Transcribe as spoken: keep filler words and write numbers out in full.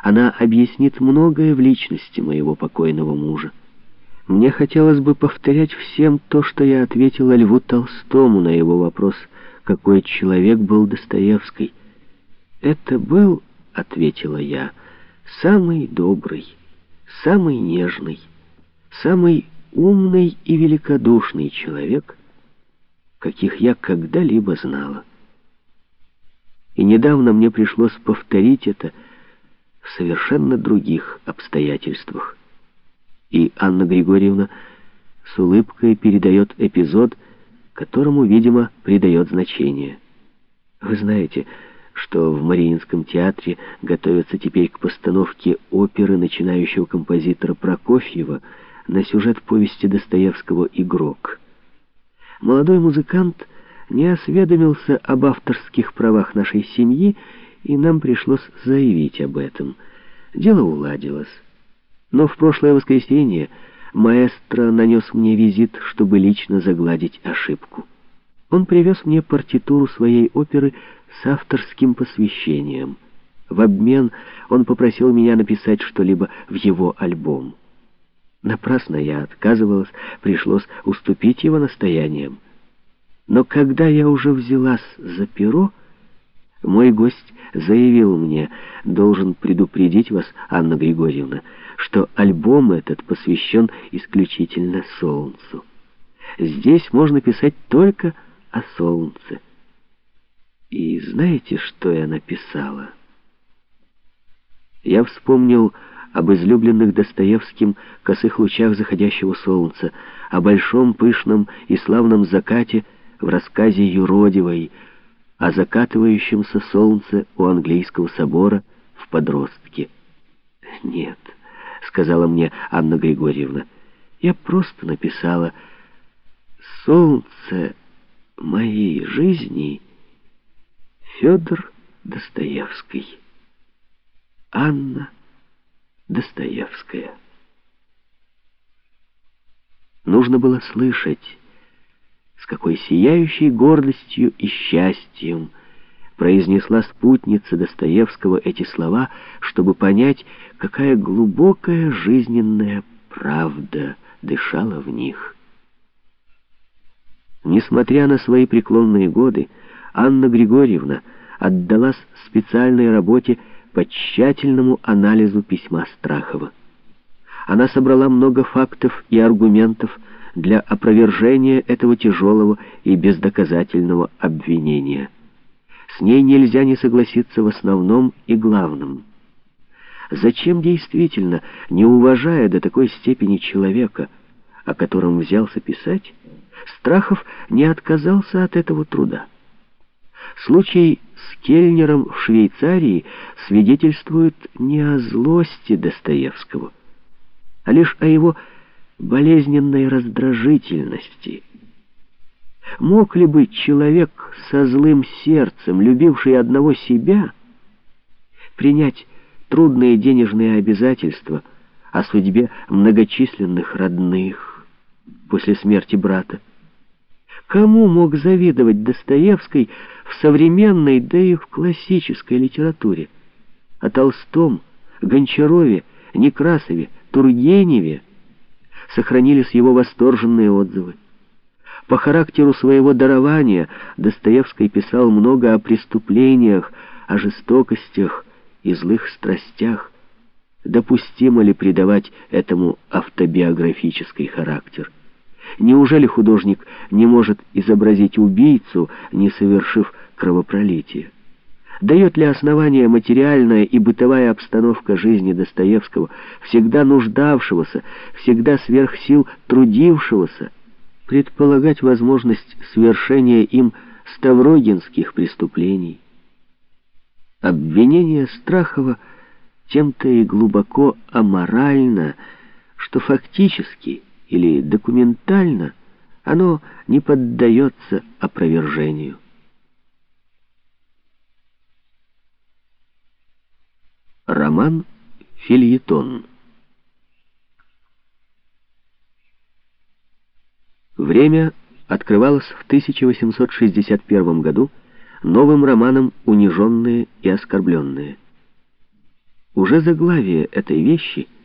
она объяснит многое в личности моего покойного мужа. Мне хотелось бы повторять всем то, что я ответила Льву Толстому на его вопрос, какой человек был Достоевский. «Это был, — ответила я, — самый добрый, самый нежный, самый умный и великодушный человек, каких я когда-либо знала». И недавно мне пришлось повторить это в совершенно других обстоятельствах. И Анна Григорьевна с улыбкой передает эпизод, которому, видимо, придает значение. Вы знаете, что в Мариинском театре готовятся теперь к постановке оперы начинающего композитора Прокофьева на сюжет повести Достоевского «Игрок». Молодой музыкант не осведомился об авторских правах нашей семьи, и нам пришлось заявить об этом. Дело уладилось. Но в прошлое воскресенье маэстро нанес мне визит, чтобы лично загладить ошибку. Он привез мне партитуру своей оперы с авторским посвящением. В обмен он попросил меня написать что-либо в его альбом. Напрасно я отказывалась, пришлось уступить его настояниям. Но когда я уже взялась за перо, мой гость заявил мне: «Должен предупредить вас, Анна Григорьевна, что альбом этот посвящен исключительно солнцу. Здесь можно писать только о солнце». И знаете, что я написала? Я вспомнил об излюбленных Достоевским косых лучах заходящего солнца, о большом, пышном и славном закате в рассказе Юродивой, о закатывающемся солнце у английского собора в «Подростке». «Нет», — сказала мне Анна Григорьевна, — «я просто написала: солнце моей жизни Федор Достоевский, Анна Достоевская». Нужно было слышать, с какой сияющей гордостью и счастьем произнесла спутница Достоевского эти слова, чтобы понять, какая глубокая жизненная правда дышала в них. Несмотря на свои преклонные годы, Анна Григорьевна отдалась специальной работе по тщательному анализу письма Страхова. Она собрала много фактов и аргументов для опровержения этого тяжелого и бездоказательного обвинения. С ней нельзя не согласиться в основном и главном. Зачем действительно, не уважая до такой степени человека, о котором взялся писать, Страхов не отказался от этого труда? Случай с Кельнером в Швейцарии свидетельствует не о злости Достоевского, а лишь о его болезненной раздражительности. Мог ли бы человек со злым сердцем, любивший одного себя, принять трудные денежные обязательства о судьбе многочисленных родных после смерти брата? Кому мог завидовать Достоевский в современной, да и в классической литературе? О Толстом, Гончарове, Некрасове, Тургеневе сохранились его восторженные отзывы. По характеру своего дарования Достоевский писал много о преступлениях, о жестокостях и злых страстях. Допустимо ли придавать этому автобиографический характер? Неужели художник не может изобразить убийцу, не совершив кровопролития? Дает ли основание материальная и бытовая обстановка жизни Достоевского, всегда нуждавшегося, всегда сверх сил трудившегося, предполагать возможность совершения им ставрогинских преступлений? Обвинение Страхова тем-то и глубоко аморально, что фактически или документально оно не поддается опровержению. Роман «Фельетон». Время открывалось в тысяча восемьсот шестьдесят первом году новым романом «Униженные и оскорбленные». Уже заглавие этой вещи